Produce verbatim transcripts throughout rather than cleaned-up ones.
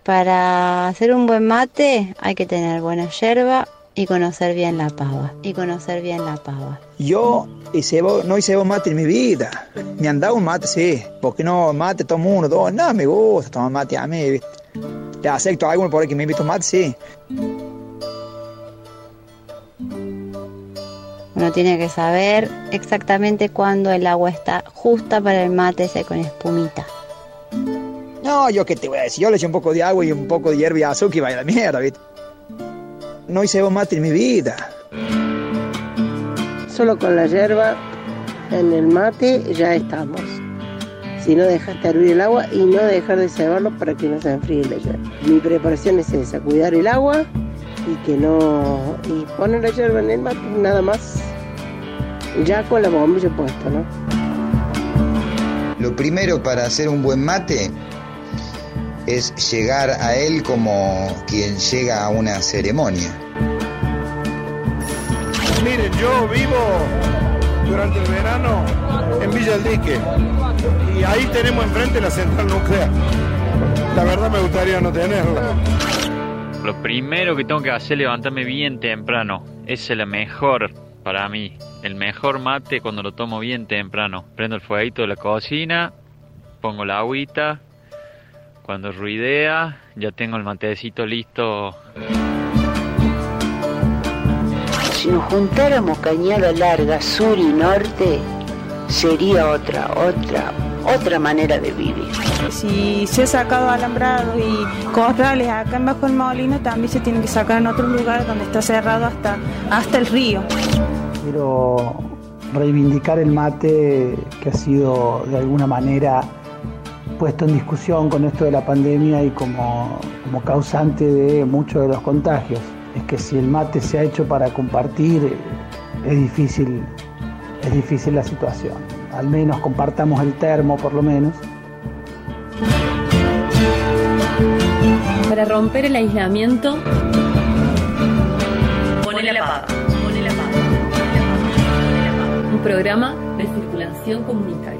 Para hacer un buen mate hay que tener buena yerba y conocer bien la pava. Y conocer bien la pava. Yo hice, no hice vos mate en mi vida. Me han dado un mate, sí. Porque no mate tomo uno, dos. No, me gusta tomar mate a mí. Le acepto a alguno por ahí que me invita un mate, sí. Uno tiene que saber exactamente cuándo el agua está justa para el mate ese con espumita. No, yo qué te voy a decir. Yo le eché un poco de agua y un poco de hierba y azúcar y vaya la mierda, ¿viste? No hice vos mate en mi vida. Solo con la yerba en el mate ya estamos. Si no dejaste hervir el agua y no dejar de cebarlo para que no se enfríe la yerba. Mi preparación es esa, cuidar el agua y que no... y poner la yerba en el mate, nada más. Ya con la bombilla puesta, ¿no? Lo primero para hacer un buen mate es llegar a él como quien llega a una ceremonia. Miren, yo vivo durante el verano en Villa del Dique y ahí tenemos enfrente la central nuclear. La verdad me gustaría no tenerla. Lo primero que tengo que hacer es levantarme bien temprano. Esa es la mejor para mí. El mejor mate cuando lo tomo bien temprano. Prendo el fueguito de la cocina, pongo la agüita. Cuando ruidea, ya tengo el matecito listo. Si nos juntáramos cañada larga, sur y norte, sería otra, otra, otra manera de vivir. Si se ha sacado alambrados y corrales acá en Bajo el Molino, también se tienen que sacar en otros lugares donde está cerrado hasta, hasta el río. Quiero reivindicar el mate que ha sido de alguna manera puesto en discusión con esto de la pandemia y como, como causante de muchos de los contagios. Es que si el mate se ha hecho para compartir, es difícil, es difícil la situación. Al menos compartamos el termo, por lo menos. Para romper el aislamiento, ponele la pava, ponele la pava, ponele la pava. Un programa de circulación comunitaria.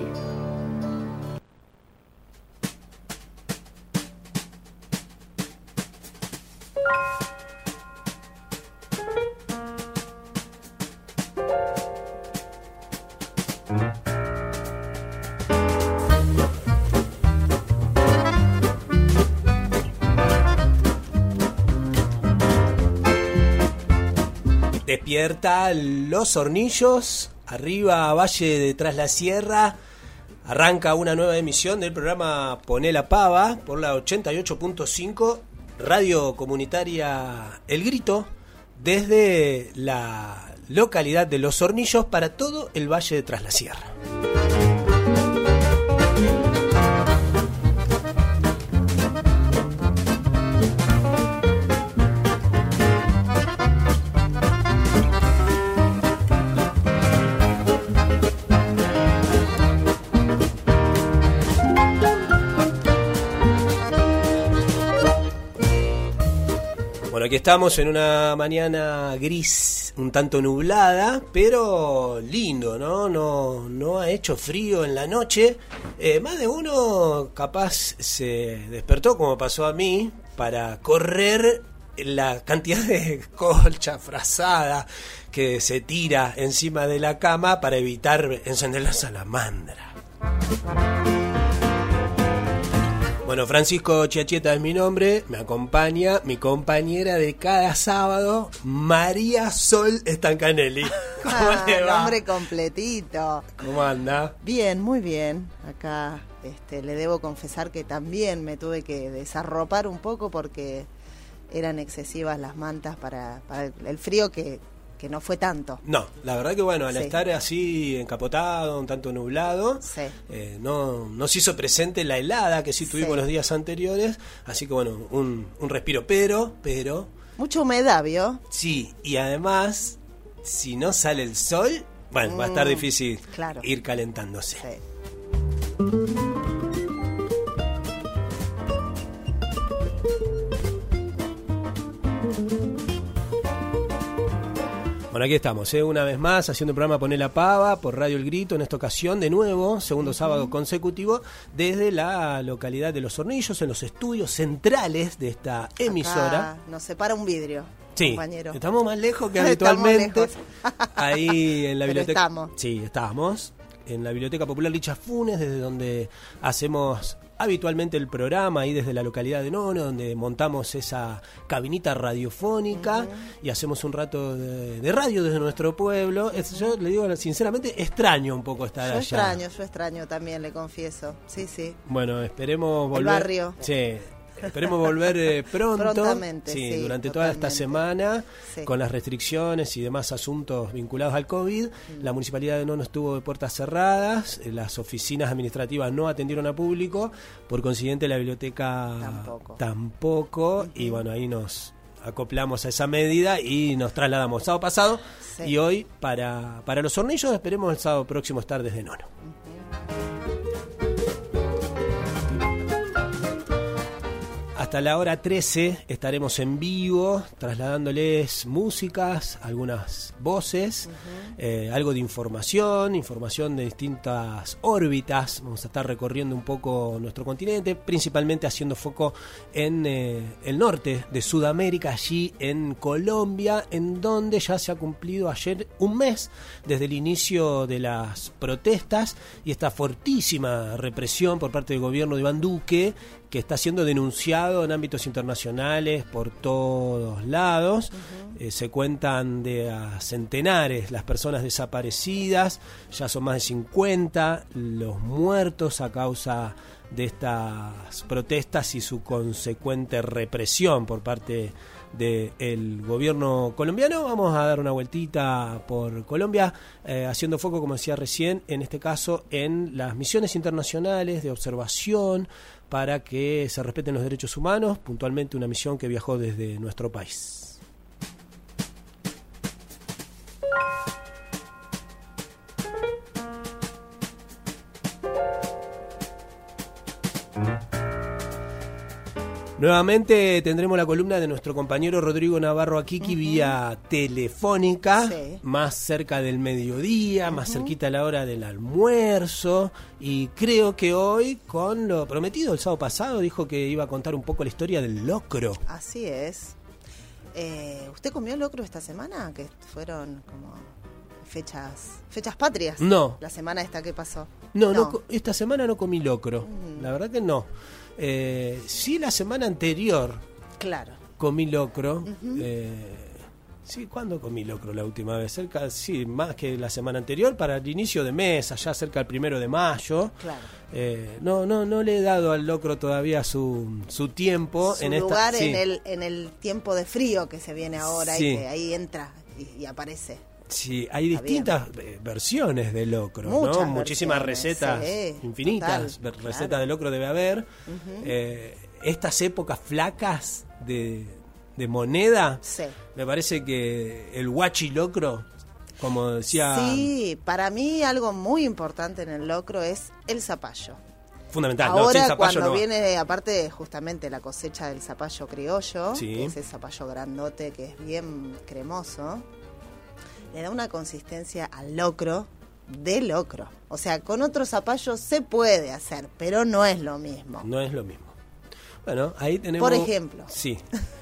Despierta Los Hornillos, arriba Valle de Tras la Sierra. Arranca una nueva emisión del programa Poné la Pava por la ochenta y ocho punto cinco, radio comunitaria El Grito, desde la localidad de Los Hornillos para todo el Valle de Tras la Sierra. Aquí estamos en una mañana gris, un tanto nublada, pero lindo, ¿no? No, no ha hecho frío en la noche. Eh, más de uno capaz se despertó, como pasó a mí, para correr la cantidad de colcha frazada que se tira encima de la cama para evitar encender la salamandra. Bueno, Francisco Chiacheta es mi nombre, me acompaña mi compañera de cada sábado, María Sol Stancanelli. ¿Cómo ah, te va? Nombre completito. ¿Cómo anda? Bien, muy bien. Acá este, le debo confesar que también me tuve que desarropar un poco porque eran excesivas las mantas para, para el, el frío que... que no fue tanto. No, la verdad que bueno, al sí. estar así encapotado, un tanto nublado, sí. eh, no, no se hizo presente la helada que sí tuvimos sí. los días anteriores, así que bueno, un, un respiro, pero, pero... mucha humedad, ¿vio? Sí, y además, si no sale el sol, bueno, mm, va a estar difícil claro. ir calentándose. Sí. Bueno, Bueno, aquí estamos, ¿eh? Una vez más, haciendo el programa Poné la Pava por Radio El Grito, en esta ocasión, de nuevo, segundo uh-huh. sábado consecutivo, desde la localidad de Los Hornillos, en los estudios centrales de esta emisora. Acá nos separa un vidrio, sí, compañero. Estamos más lejos que habitualmente. Ahí en la Pero biblioteca. estamos. Sí, estamos. En la Biblioteca Popular Licha Funes, desde donde hacemos habitualmente el programa, ahí desde la localidad de Nono, donde montamos esa cabinita radiofónica uh-huh. y hacemos un rato de, de radio desde nuestro pueblo. Es, yo le digo sinceramente, extraño un poco estar yo allá. Yo extraño, yo extraño también, le confieso. Sí, sí. Bueno, esperemos volver. El barrio. Sí. Esperemos volver eh, pronto, prontamente, sí, sí, durante totalmente. toda esta semana, sí. con las restricciones y demás asuntos vinculados al COVID. Mm. La Municipalidad de Nono estuvo de puertas cerradas, las oficinas administrativas no atendieron a público, por consiguiente la biblioteca tampoco. tampoco uh-huh. Y bueno, ahí nos acoplamos a esa medida y nos trasladamos sábado pasado sí. y hoy para, para Los Hornillos. Esperemos el sábado próximo estar desde Nono. Uh-huh. Hasta la hora trece estaremos en vivo trasladándoles músicas, algunas voces, uh-huh. eh, algo de información, información de distintas órbitas. Vamos a estar recorriendo un poco nuestro continente, principalmente haciendo foco en eh, el norte de Sudamérica, allí en Colombia, en donde ya se ha cumplido ayer un mes desde el inicio de las protestas y esta fortísima represión por parte del gobierno de Iván Duque, que está siendo denunciado en ámbitos internacionales por todos lados. Uh-huh. Eh, se cuentan de a centenares las personas desaparecidas, ya son más de cincuenta los muertos a causa de estas protestas y su consecuente represión por parte del gobierno colombiano. Vamos a dar una vueltita por Colombia, eh, haciendo foco, como decía recién, en este caso en las misiones internacionales de observación para que se respeten los derechos humanos, puntualmente una misión que viajó desde nuestro país. Nuevamente tendremos la columna de nuestro compañero Rodrigo Navarro Akiki uh-huh. vía telefónica, sí. más cerca del mediodía, uh-huh. más cerquita a la hora del almuerzo, y creo que hoy, con lo prometido el sábado pasado, dijo que iba a contar un poco la historia del locro. Así es. Eh, ¿Usted comió locro esta semana? Que fueron como fechas fechas patrias. No. La semana esta que pasó. No, no, no esta semana no comí locro, uh-huh. la verdad que no. Eh, sí, la semana anterior claro. comí locro. Uh-huh. eh, sí, ¿cuándo comí locro la última vez? Cerca, sí, más que la semana anterior, para el inicio de mes, allá cerca del primero de mayo. Claro. Eh, no, no, no le he dado al locro todavía su, su tiempo. Su en lugar esta, en, sí. el, en el tiempo de frío que se viene ahora sí. y que ahí entra y, y aparece. Sí, hay Está distintas bien. versiones de locro, Muchas ¿no? Muchísimas recetas, sí, infinitas total, recetas claro. de locro debe haber. Uh-huh. Eh, estas épocas flacas de, de moneda, sí. me parece que el huachilocro, como decía... Sí, para mí algo muy importante en el locro es el zapallo. Fundamental. Ahora, no, sin zapallo cuando no. viene, aparte, justamente la cosecha del zapallo criollo, sí. que es el zapallo grandote que es bien cremoso, le da una consistencia al locro de locro. O sea, con otro zapallo se puede hacer, pero no es lo mismo. No es lo mismo. Bueno, ahí tenemos... Por ejemplo. Sí.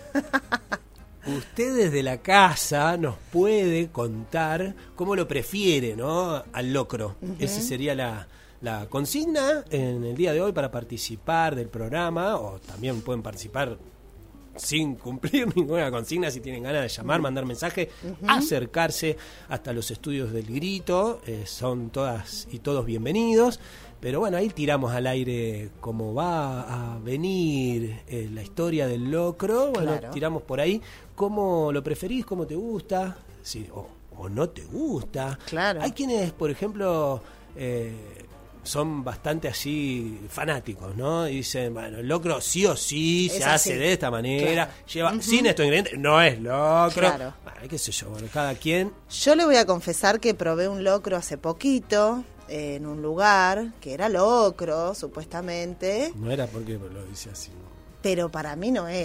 Usted desde la casa nos puede contar cómo lo prefiere, ¿no? Al locro. Uh-huh. Esa sería la, la consigna en el día de hoy para participar del programa, o también pueden participar sin cumplir ninguna consigna, si tienen ganas de llamar, mandar mensaje, uh-huh. acercarse hasta los estudios del Grito, eh, son todas y todos bienvenidos. Pero bueno, ahí tiramos al aire cómo va a venir eh, la historia del locro. Bueno, claro. tiramos por ahí cómo lo preferís, cómo te gusta, sí, o, o no te gusta. Claro. Hay quienes, por ejemplo, eh, son bastante así fanáticos, ¿no? Y dicen, bueno, el locro sí o sí es se así. hace de esta manera, claro. lleva uh-huh. sin estos ingredientes, no es locro. Claro. Bueno, qué sé yo, bueno, cada quien. Yo le voy a confesar que probé un locro hace poquito en un lugar que era locro, supuestamente. No era porque lo dice así, ¿no? Pero para mí no era locro.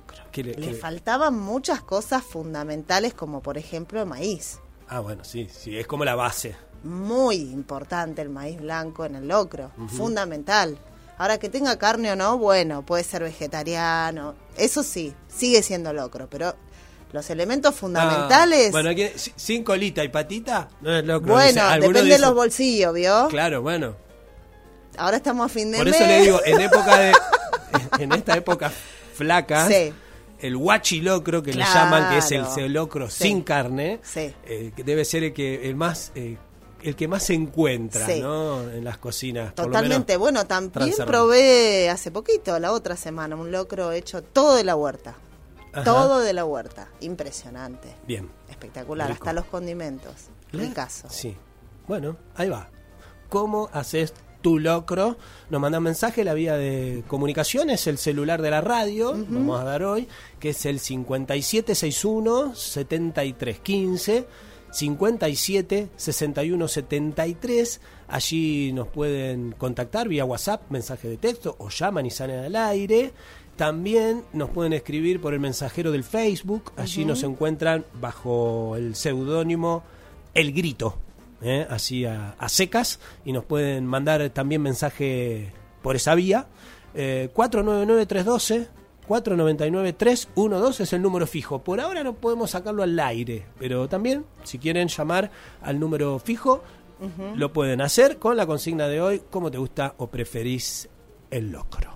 locro. ¿Qué le, Le qué? faltaban muchas cosas fundamentales, como por ejemplo el maíz. Ah, bueno, sí, sí, es como la base. Muy importante el maíz blanco en el locro, Ujú. fundamental. Ahora, que tenga carne o no, bueno, puede ser vegetariano, eso sí, sigue siendo locro, pero los elementos fundamentales... Ah, bueno, aquí, si- sin colita y patita, no es locro. bueno, dice. Algunos depende de dicen- los bolsillos, ¿vio? Claro, bueno. Ahora estamos a fin de Por mes. eso le digo, en época de, en, en esta época flaca, Sí. el guachilocro que Claro. le llaman, que es el, el locro Sí. sin carne, Sí. eh, que debe ser el que el más eh, el que más se encuentra, Sí. ¿no? En las cocinas. por lo Totalmente, menos bueno, también transerrano. probé hace poquito, la otra semana, un locro hecho todo de la huerta. Ajá. Todo de la huerta. Impresionante. Bien. Espectacular, Rico. hasta los condimentos. ¿Le? Ricazo. Sí. Bueno, ahí va. ¿Cómo haces tu locro? Nos mandan mensaje, la vía de comunicación es el celular de la radio, Ujú. vamos a dar hoy, que es el cincuenta y siete sesenta y uno setenta y tres quince, cincuenta y siete sesenta y uno setenta y tres. Allí nos pueden contactar vía WhatsApp, mensaje de texto, o llaman y salen al aire. También nos pueden escribir por el mensajero del Facebook. Allí Ujú. nos encuentran bajo el seudónimo El Grito, ¿eh? Así a, a secas. Y nos pueden mandar también mensaje por esa vía. Eh, cuatro nueve nueve tres uno dos, cuatro nueve nueve tres uno dos es el número fijo. Por ahora no podemos sacarlo al aire, pero también, si quieren llamar al número fijo, Ujú. lo pueden hacer con la consigna de hoy: ¿cómo te gusta o preferís el locro?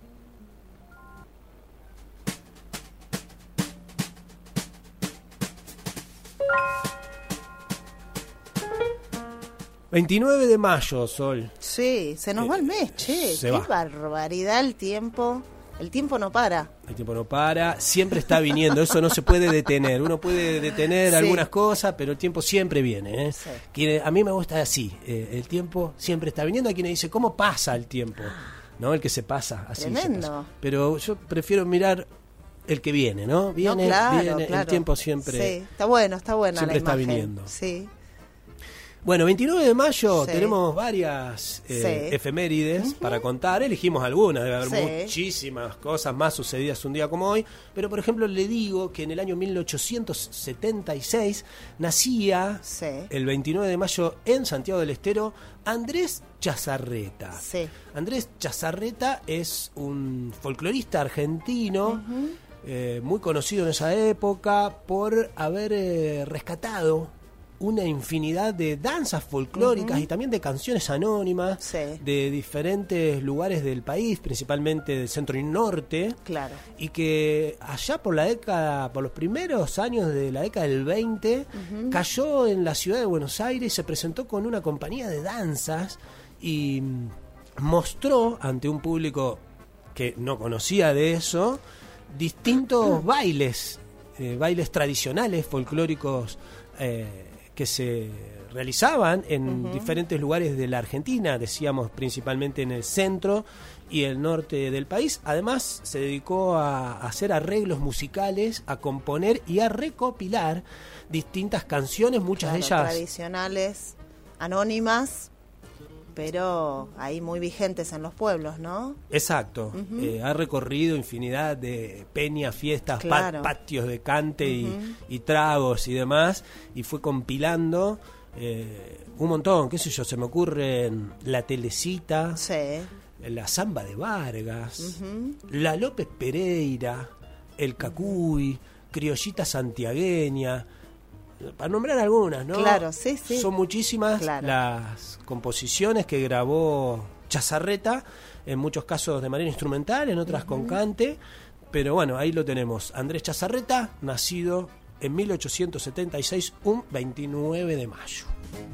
veintinueve de mayo, Sol. Sí, se nos va el mes, che. se Qué va. barbaridad el tiempo. El tiempo no para. El tiempo no para, siempre está viniendo, eso no se puede detener. Uno puede detener Sí. algunas cosas, pero el tiempo siempre viene. ¿eh? Sí. Quien- a mí me gusta así, eh, el tiempo siempre está viniendo. Hay quien dice, ¿cómo pasa el tiempo? ¿No? El que se pasa, así se Tremendo. pasa. Pero yo prefiero mirar el que viene, ¿no? Viene, No, claro, viene, claro. el tiempo siempre... Sí, está bueno, está buena siempre la está imagen. viniendo. Sí. Bueno, veintinueve de mayo Sí. tenemos varias eh, Sí. efemérides para contar. Elegimos algunas, debe haber Sí. muchísimas cosas más sucedidas un día como hoy. Pero, por ejemplo, le digo que en el año mil ochocientos setenta y seis nacía, Sí. el veintinueve de mayo, en Santiago del Estero, Andrés Chazarreta. Sí. Andrés Chazarreta es un folclorista argentino, Ujú. eh, muy conocido en esa época por haber eh, rescatado una infinidad de danzas folclóricas Ujú. y también de canciones anónimas Sí. de diferentes lugares del país, principalmente del centro y norte, Claro. y que allá por la década, por los primeros años de la década del veinte, Ujú. cayó en la ciudad de Buenos Aires y se presentó con una compañía de danzas y mm, mostró ante un público que no conocía de eso distintos bailes, eh, bailes tradicionales, folclóricos, eh, que se realizaban en Ujú. diferentes lugares de la Argentina, decíamos principalmente en el centro y el norte del país. Además, se dedicó a hacer arreglos musicales, a componer y a recopilar distintas canciones, muchas de Claro, ellas tradicionales, anónimas, pero ahí muy vigentes en los pueblos, ¿no? Exacto. Ujú. Eh, ha recorrido infinidad de peñas, fiestas, pa- Claro. patios de cante y- Ujú. y, tragos y demás, y fue compilando eh, un montón, qué sé yo, se me ocurren la Telecita, Sí. la Zamba de Vargas, Ujú. la López Pereira, el Cacuy, Criollita Santiagueña, para nombrar algunas, ¿no? Claro, sí, sí. Son muchísimas Claro. las composiciones que grabó Chazarreta, en muchos casos de manera instrumental, en otras con cante, pero bueno, ahí lo tenemos. Andrés Chazarreta, nacido en mil ochocientos setenta y seis, un veintinueve de mayo.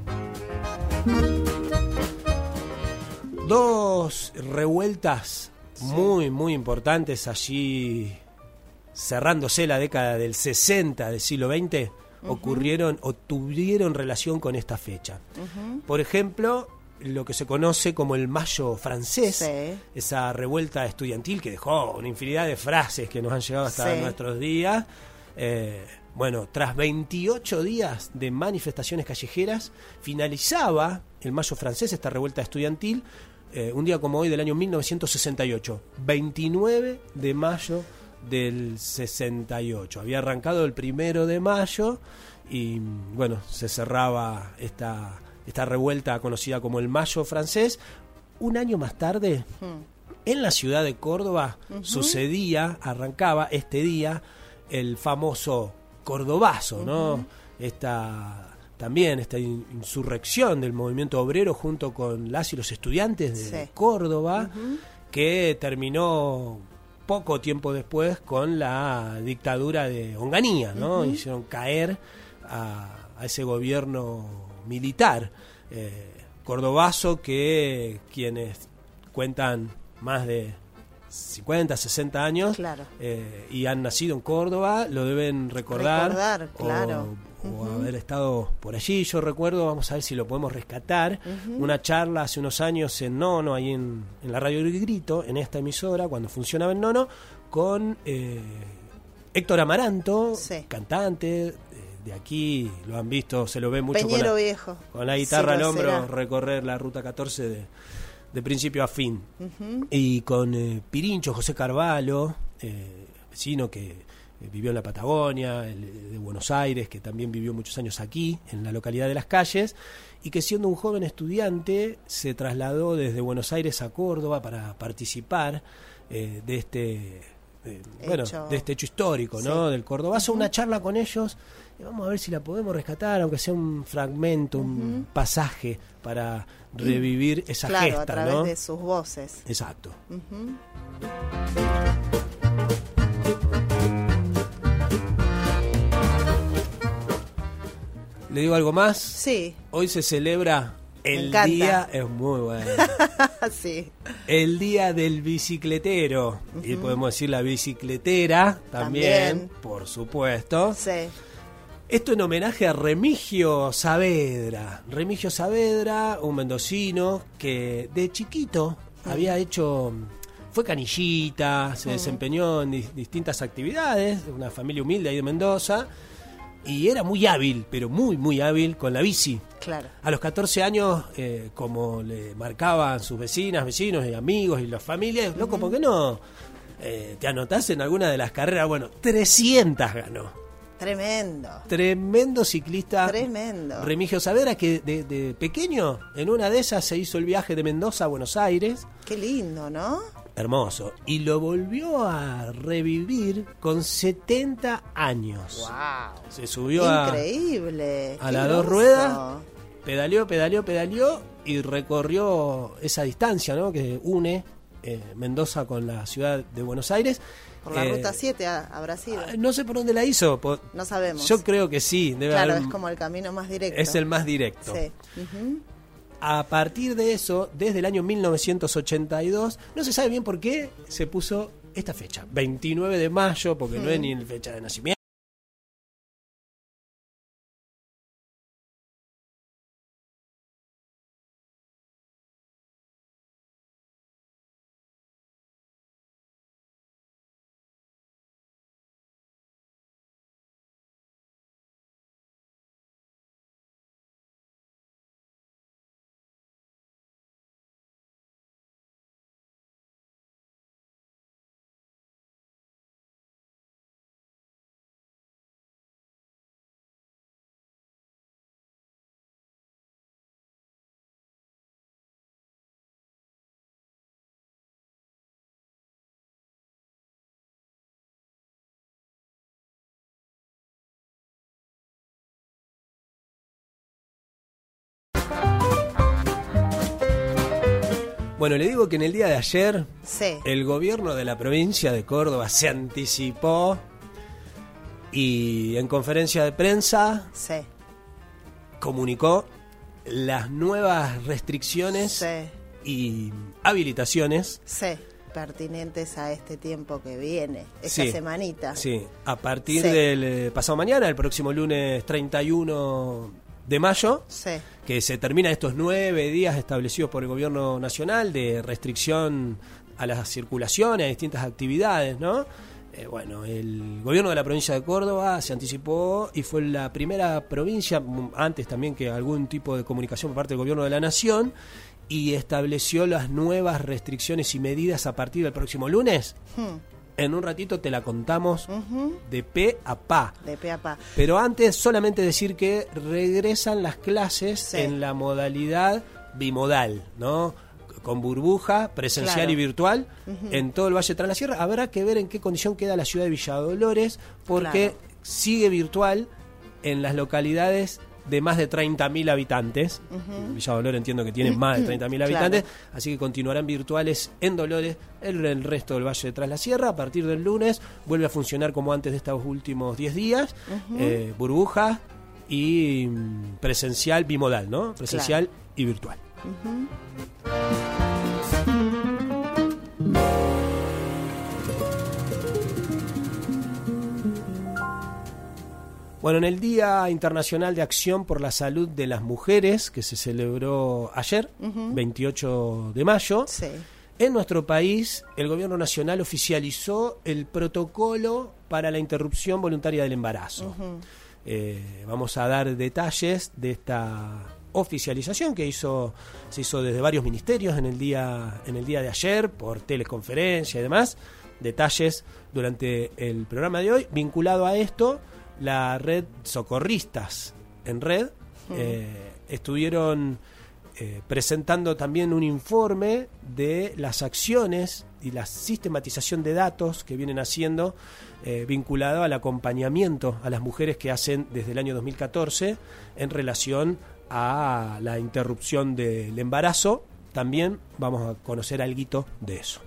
Dos revueltas muy, muy importantes allí, cerrándose la década del sesenta del siglo veinte, Ujú. ocurrieron o tuvieron relación con esta fecha. Ujú. Por ejemplo, lo que se conoce como el Mayo francés, Sí. esa revuelta estudiantil que dejó una infinidad de frases que nos han llegado hasta Sí. nuestros días. Eh, bueno, tras veintiocho días de manifestaciones callejeras, finalizaba el Mayo francés, esta revuelta estudiantil, eh, un día como hoy del año mil novecientos sesenta y ocho, veintinueve de mayo del sesenta y ocho. Había arrancado el primero de mayo y bueno, se cerraba esta, esta revuelta conocida como el Mayo francés. Un año más tarde, hmm. en la ciudad de Córdoba, uh-huh. sucedía, arrancaba este día, el famoso Cordobazo, ¿no? Uh-huh. Esta... También esta insurrección del movimiento obrero junto con las y los estudiantes de sí. Córdoba, uh-huh. que terminó poco tiempo después con la dictadura de Onganía, ¿no? Uh-huh. Hicieron caer a, a ese gobierno militar. Eh, Cordobazo que quienes cuentan más de cincuenta, sesenta años claro. eh, y han nacido en Córdoba, lo deben recordar. Recordar, claro. O, o uh-huh. haber estado por allí. Yo recuerdo, vamos a ver si lo podemos rescatar, uh-huh. una charla hace unos años en Nono, ahí en, en la radio El Grito, en esta emisora, cuando funcionaba en Nono, con eh, Héctor Amaranto, sí. cantante, eh, de aquí lo han visto, se lo ve mucho Peñero con la, viejo. con la guitarra sí, al hombro, será. recorrer la ruta catorce de, de principio a fin. Uh-huh. Y con eh, Pirincho, José Carvalho, eh, vecino que vivió en la Patagonia, el de Buenos Aires, que también vivió muchos años aquí, en la localidad de Las Calles, y que siendo un joven estudiante se trasladó desde Buenos Aires a Córdoba para participar eh, de este eh, bueno, de este hecho histórico, ¿no? Sí. Del Cordobazo, uh-huh. una charla con ellos, y vamos a ver si la podemos rescatar, aunque sea un fragmento, uh-huh. un pasaje para revivir esa claro, gesta, a través ¿no? de sus voces. Exacto. Uh-huh. ¿Le digo algo más? Sí. Hoy se celebra el día, es muy bueno. sí. El día del bicicletero. Uh-huh. Y podemos decir la bicicletera también, también, por supuesto. Sí. Esto en homenaje a Remigio Saavedra. Remigio Saavedra, un mendocino que de chiquito uh-huh. había hecho... Fue canillita, se uh-huh. desempeñó en di- distintas actividades, una familia humilde ahí de Mendoza. Y era muy hábil, pero muy, muy hábil con la bici. Claro. A los catorce años, eh, como le marcaban sus vecinas, vecinos y amigos y las familias, uh-huh. loco, ¿por qué no eh, te anotás en alguna de las carreras? Bueno, trescientas ganó. Tremendo. Tremendo ciclista. Tremendo. Remigio Saavedra, que de, de pequeño, en una de esas se hizo el viaje de Mendoza a Buenos Aires. Qué lindo, ¿no? Hermoso. Y lo volvió a revivir con setenta años. ¡Wow! Se subió Increíble. a, a las dos ruedas, pedaleó, pedaleó, pedaleó y recorrió esa distancia, ¿no? Que une eh, Mendoza con la ciudad de Buenos Aires. Por la eh, ruta siete habrá sido. No sé por dónde la hizo. Por, no sabemos. Yo creo que sí. Debe claro, haber, es como el camino más directo. Es el más directo. Sí. Uh-huh. A partir de eso, desde el año mil novecientos ochenta y dos, no se sabe bien por qué se puso esta fecha, veintinueve de mayo, porque mm. no es ni fecha de nacimiento. Bueno, le digo que en el día de ayer sí. el gobierno de la provincia de Córdoba se anticipó y en conferencia de prensa sí. comunicó las nuevas restricciones sí. y habilitaciones sí. pertinentes a este tiempo que viene, esta sí, semanita. Sí, a partir sí. del eh, pasado mañana, el próximo lunes treinta y uno de mayo, sí. que se termina estos nueve días establecidos por el gobierno nacional de restricción a la circulación, a distintas actividades, ¿no? Eh, bueno, el gobierno de la provincia de Córdoba se anticipó y fue la primera provincia, antes también que algún tipo de comunicación por parte del gobierno de la nación, y estableció las nuevas restricciones y medidas a partir del próximo lunes. Hmm. En un ratito te la contamos Uh-huh. de pe a pa. De pe a pa. Pero antes solamente decir que regresan las clases Sí. en la modalidad bimodal, ¿no? Con burbuja, presencial Claro. y virtual, Ujú. en todo el Valle Tras la Sierra. Habrá que ver en qué condición queda la ciudad de Villa Dolores, porque Claro. sigue virtual en las localidades de más de treinta mil habitantes. Ujú. Villa Dolores entiendo que tiene más de treinta mil Claro. habitantes, así que continuarán virtuales en Dolores. El, el resto del Valle de Tras la Sierra, a partir del lunes, vuelve a funcionar como antes de estos últimos diez días. Ujú. eh, burbuja y mm, presencial bimodal, ¿no? Presencial Claro. y virtual. Ujú. Bueno, en el Día Internacional de Acción por la Salud de las Mujeres, que se celebró ayer, Ujú. veintiocho de mayo, Sí. en nuestro país el Gobierno Nacional oficializó el protocolo para la interrupción voluntaria del embarazo. Ujú. Eh, vamos a dar detalles de esta oficialización que hizo se hizo desde varios ministerios en el día en el día de ayer por teleconferencia y demás. Detalles durante el programa de hoy. Vinculado a esto, la red Socorristas en Red eh, estuvieron eh, presentando también un informe de las acciones y la sistematización de datos que vienen haciendo eh, vinculado al acompañamiento a las mujeres que hacen desde el año dos mil catorce en relación a la interrupción del embarazo. También vamos a conocer algo de eso.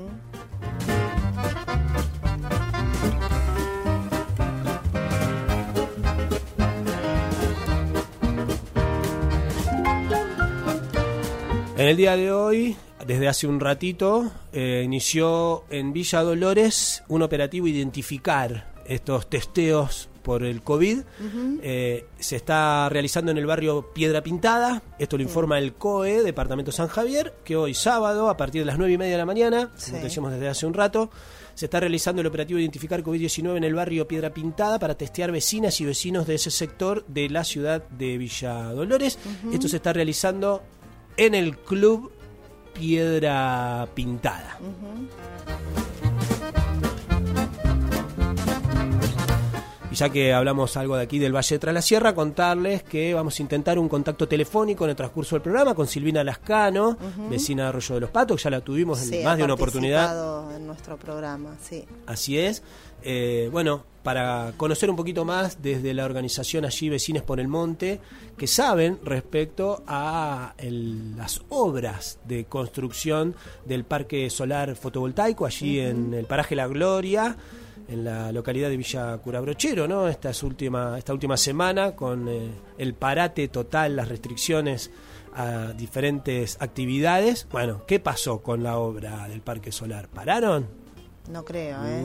En el día de hoy, desde hace un ratito, eh, inició en Villa Dolores un operativo Identificar estos testeos por el COVID. Ujú. Eh, se está realizando en el barrio Piedra Pintada. Esto lo informa el C O E, Departamento San Javier, que hoy sábado, a partir de las nueve y media de la mañana, Sí. como decíamos desde hace un rato, se está realizando el operativo Identificar COVID diecinueve en el barrio Piedra Pintada para testear vecinas y vecinos de ese sector de la ciudad de Villa Dolores. Ujú. Esto se está realizando en el Club Piedra Pintada. Ujú. Y ya que hablamos algo de aquí del Valle de Tras la Sierra, contarles que vamos a intentar un contacto telefónico en el transcurso del programa con Silvina Lascano, Ujú. vecina de Arroyo de los Patos, que ya la tuvimos en Sí, más ha de una oportunidad. participado en nuestro programa, sí. Así es. Eh, bueno, para conocer un poquito más desde la organización allí Vecines por el Monte, que saben respecto a el- las obras de construcción del parque solar fotovoltaico allí en el paraje La Gloria, en la localidad de Villa Curabrochero, ¿no? Esta es última, esta última semana con eh, el parate total, las restricciones a diferentes actividades. Bueno, ¿qué pasó con la obra del parque solar? ¿Pararon? No creo, ¿eh?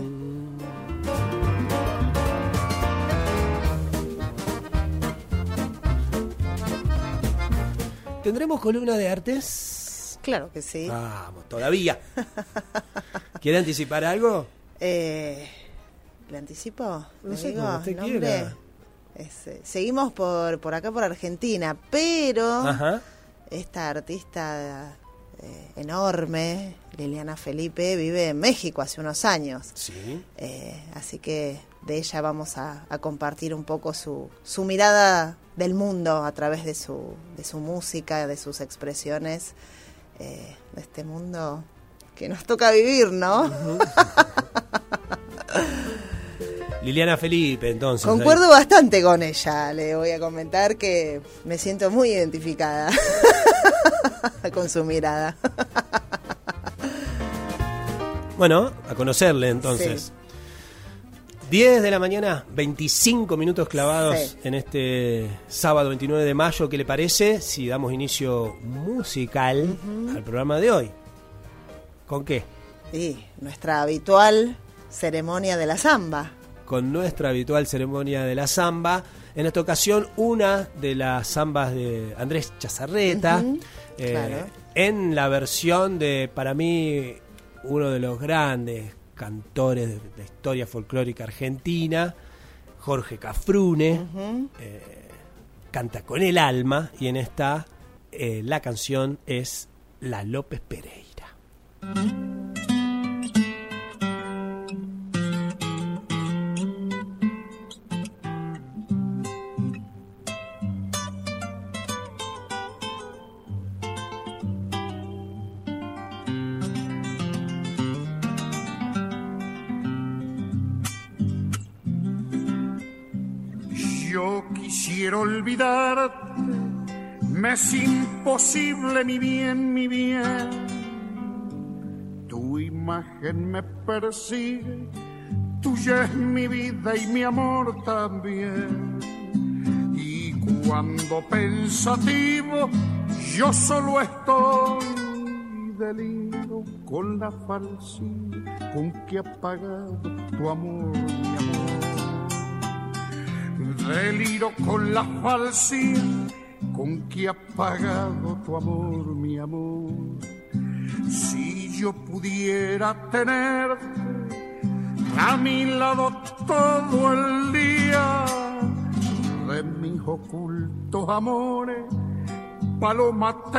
¿Tendremos columna de artes? Claro que sí. Vamos, todavía. ¿Quiere anticipar algo? Eh, ¿Le anticipo? No ¿Le sé, digo como usted nombre? quiera. Es, eh, seguimos por, por acá, por Argentina, pero Ajá. esta artista eh, enorme, Liliana Felipe, vive en México hace unos años. Sí. Eh, así que de ella vamos a, a compartir un poco su, su mirada del mundo a través de su, de su música, de sus expresiones, eh, de este mundo que nos toca vivir, ¿no? Liliana Felipe, entonces. Concuerdo ahí. bastante con ella, le voy a comentar que me siento muy identificada con su mirada. Bueno, a conocerle entonces. Sí. diez de la mañana, veinticinco minutos clavados Sí. en este sábado veintinueve de mayo. ¿Qué le parece si damos inicio musical al programa de hoy? ¿Con qué? Sí, nuestra habitual ceremonia de la samba. Con nuestra habitual ceremonia de la samba. En esta ocasión, una de las zambas de Andrés Chazarreta, Ujú, eh, claro. en la versión de, para mí, uno de los grandes cantores de la historia folclórica argentina, Jorge Cafrune, Ujú. eh, canta con el alma, y en esta eh, la canción es La López Pereira. quisiera olvidarte, me es imposible, mi bien, mi bien. Tu imagen me persigue, tuya es mi vida y mi amor también. Y cuando pensativo yo solo estoy, deliro con la falsía con que ha pagado tu amor, mi amor. Deliro con la falsía con que ha pagado tu amor, mi amor. Si yo pudiera tenerte a mi lado todo el día, de mis ocultos amores paloma te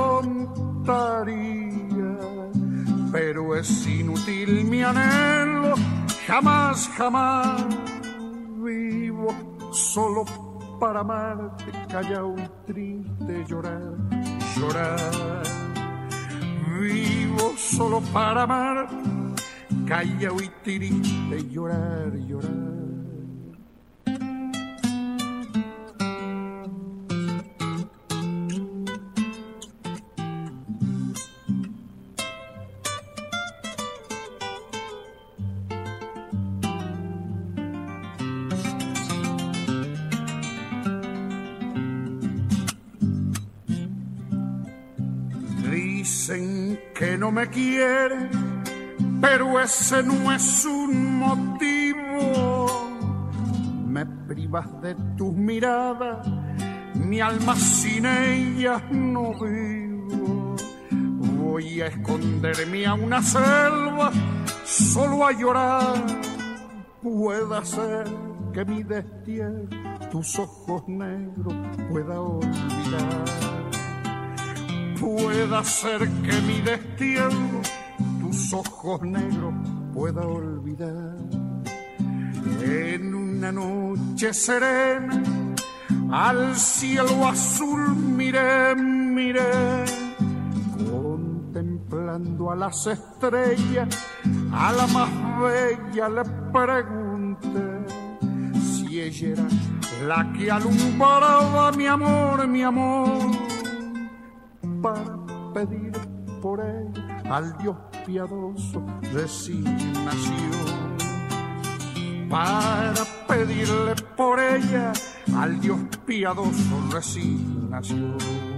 contaría, pero es inútil mi anhelo, jamás, jamás vivo solo para amarte, callado y triste, llorar, llorar. Vivo solo para amarte, callado y triste, llorar, llorar. Dicen que no me quiere, pero ese no es un motivo. Me privas de tus miradas, mi alma sin ellas no vivo. Voy a esconderme a una selva, solo a llorar. Pueda ser que mi destierro tus ojos negros pueda olvidar. Pueda ser que mi destierro tus ojos negros pueda olvidar. En una noche serena al cielo azul miré, miré, contemplando a las estrellas, a la más bella le pregunté si ella era la que alumbraba mi amor, mi amor, para pedir por ella al Dios piadoso resignación. Para pedirle por ella al Dios piadoso resignación.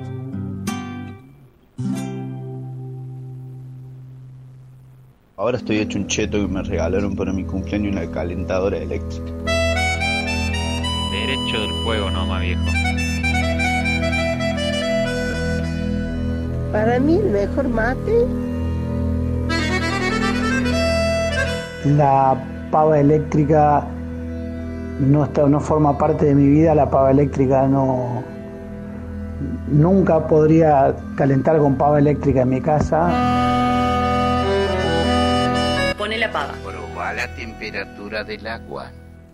Ahora estoy hecho un cheto que me regalaron para mi cumpleaños una calentadora eléctrica. Derecho del fuego nomás, viejo. Para mí el mejor mate, la pava eléctrica no está, no forma parte de mi vida. La pava eléctrica no, nunca podría calentar con pava eléctrica en mi casa. Pone la pava. Proba la temperatura del agua.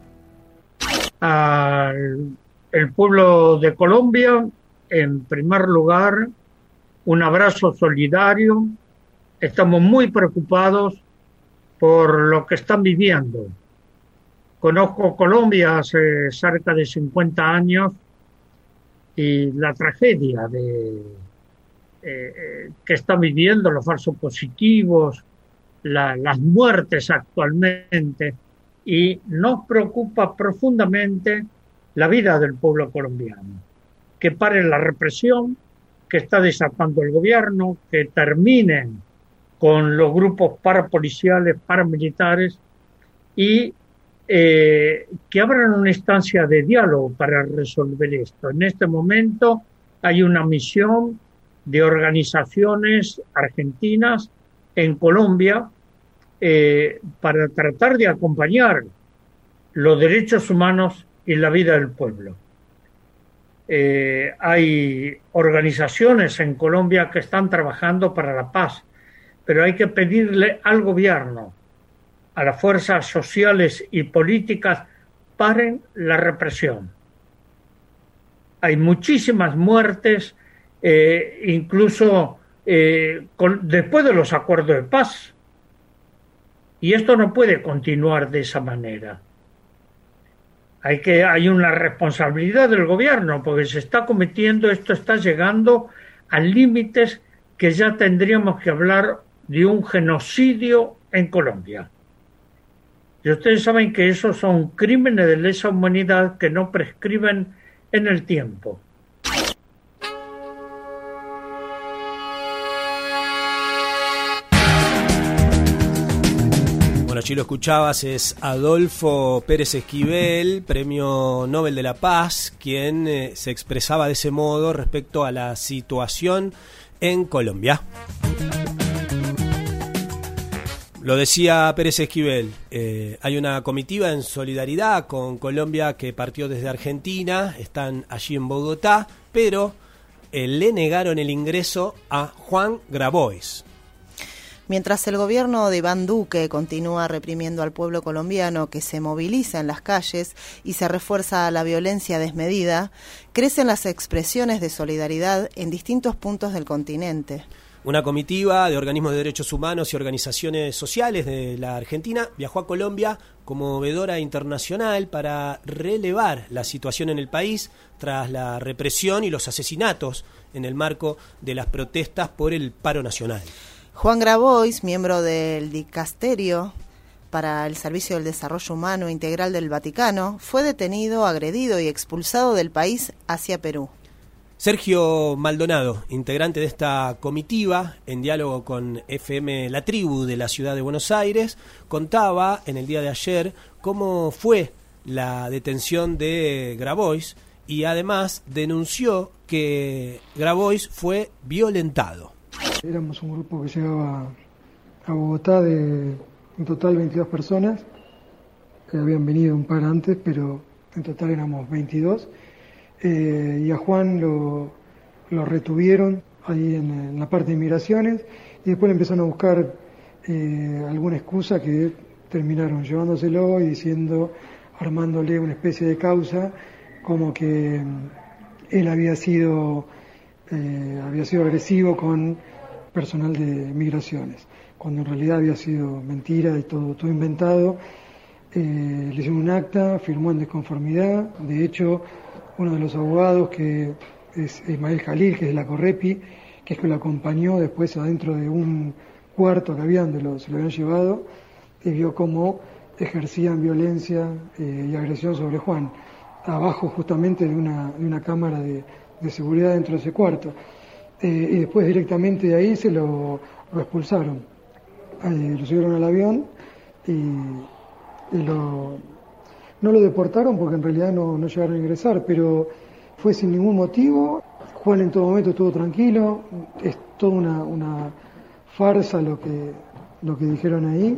Al el pueblo de Colombia, en primer lugar, un abrazo solidario. Estamos muy preocupados por lo que están viviendo. Conozco Colombia hace cerca de cincuenta años y la tragedia de, eh, que están viviendo, los falsos positivos, la, las muertes actualmente, y nos preocupa profundamente la vida del pueblo colombiano. Que pare la represión que está desatando el gobierno, que terminen con los grupos parapoliciales, paramilitares, y eh, que abran una instancia de diálogo para resolver esto. En este momento hay una misión de organizaciones argentinas en Colombia eh, para tratar de acompañar los derechos humanos y la vida del pueblo. Eh, hay organizaciones en Colombia que están trabajando para la paz, pero hay que pedirle al gobierno, a las fuerzas sociales y políticas, paren la represión. Hay muchísimas muertes, eh, incluso eh, con, después de los acuerdos de paz, y esto no puede continuar de esa manera. Hay que hay una responsabilidad del gobierno porque se está cometiendo, esto está llegando a límites que ya tendríamos que hablar de un genocidio en Colombia. Y ustedes saben que esos son crímenes de lesa humanidad que no prescriben en el tiempo. Bueno, allí lo escuchabas, es Adolfo Pérez Esquivel, Premio Nobel de la Paz, quien eh, se expresaba de ese modo respecto a la situación en Colombia. Lo decía Pérez Esquivel, eh, hay una comitiva en solidaridad con Colombia que partió desde Argentina, están allí en Bogotá, pero eh, le negaron el ingreso a Juan Grabois. Mientras el gobierno de Iván Duque continúa reprimiendo al pueblo colombiano que se moviliza en las calles y se refuerza la violencia desmedida, crecen las expresiones de solidaridad en distintos puntos del continente. Una comitiva de organismos de derechos humanos y organizaciones sociales de la Argentina viajó a Colombia como vedora internacional para relevar la situación en el país tras la represión y los asesinatos en el marco de las protestas por el paro nacional. Juan Grabois, miembro del Dicasterio para el Servicio del Desarrollo Humano Integral del Vaticano, fue detenido, agredido y expulsado del país hacia Perú. Sergio Maldonado, integrante de esta comitiva, en diálogo con F M La Tribu de la ciudad de Buenos Aires, contaba en el día de ayer cómo fue la detención de Grabois y además denunció que Grabois fue violentado. Éramos un grupo que llegaba a Bogotá de en total veintidós personas, que habían venido un par antes, pero en total éramos veintidós. Eh, y a Juan lo, lo retuvieron ahí en, en la parte de inmigraciones y después le empezaron a buscar eh, alguna excusa que terminaron llevándoselo y diciendo, armándole una especie de causa como que eh, él había sido eh, había sido agresivo con personal de migraciones, cuando en realidad había sido mentira y todo, todo inventado. Eh, le hicieron un acta, firmó en desconformidad. De hecho, uno de los abogados, que es Ismael Jalil, que es de la Correpi, que es que lo acompañó después adentro de un cuarto que había donde lo, se lo habían llevado, y vio cómo ejercían violencia eh, y agresión sobre Juan, abajo justamente de una, de una cámara de, de seguridad dentro de ese cuarto. Eh, y después directamente de ahí se lo, lo expulsaron. Eh, lo subieron al avión y, y lo... no lo deportaron porque en realidad no, no llegaron a ingresar, pero fue sin ningún motivo. Juan en todo momento estuvo tranquilo, es toda una, una farsa lo que, lo que dijeron ahí.